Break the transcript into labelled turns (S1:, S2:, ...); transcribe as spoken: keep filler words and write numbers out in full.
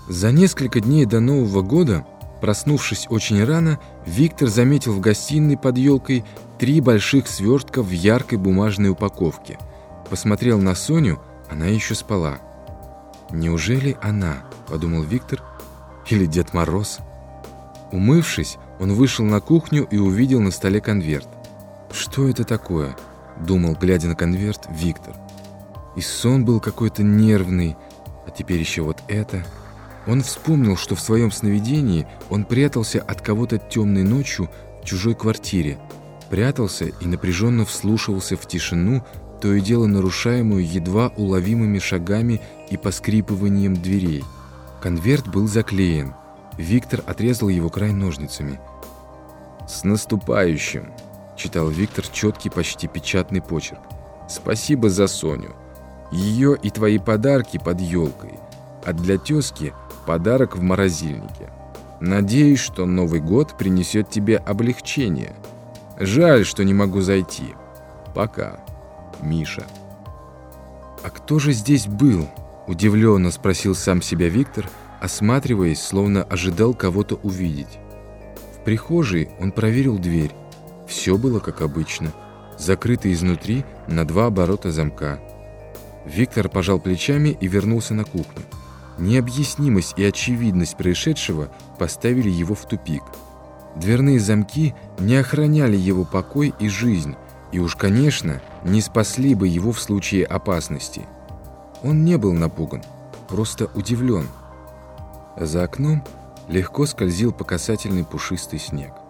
S1: За несколько дней до Нового года, проснувшись очень рано, Виктор заметил в гостиной под елкой три больших свертка в яркой бумажной упаковке. Посмотрел на Соню, она еще спала. «Неужели она?» – подумал Виктор. «Или Дед Мороз?» Умывшись, он вышел на кухню и увидел на столе конверт. «Что это такое?» – думал, глядя на конверт, Виктор. И сон был какой-то нервный, а теперь еще вот это. Он вспомнил, что в своем сновидении он прятался от кого-то темной ночью в чужой квартире. Прятался и напряженно вслушивался в тишину, то и дело нарушаемую едва уловимыми шагами и поскрипыванием дверей. Конверт был заклеен. Виктор отрезал его край ножницами. «С наступающим!» – читал Виктор четкий, почти печатный почерк. «Спасибо за Соню. Ее и твои подарки под елкой. А для тезки подарок в морозильнике. Надеюсь, что Новый год принесет тебе облегчение. Жаль, что не могу зайти. Пока. Миша». «А кто же здесь был?» – удивленно спросил сам себя Виктор, осматриваясь, словно ожидал кого-то увидеть. В прихожей он проверил дверь. Все было как обычно, закрыто изнутри на два оборота замка. Виктор пожал плечами и вернулся на кухню. Необъяснимость и очевидность происшедшего поставили его в тупик. Дверные замки не охраняли его покой и жизнь, и уж, конечно, не спасли бы его в случае опасности. Он не был напуган, просто удивлен. За окном легко скользил по касательной пушистый снег.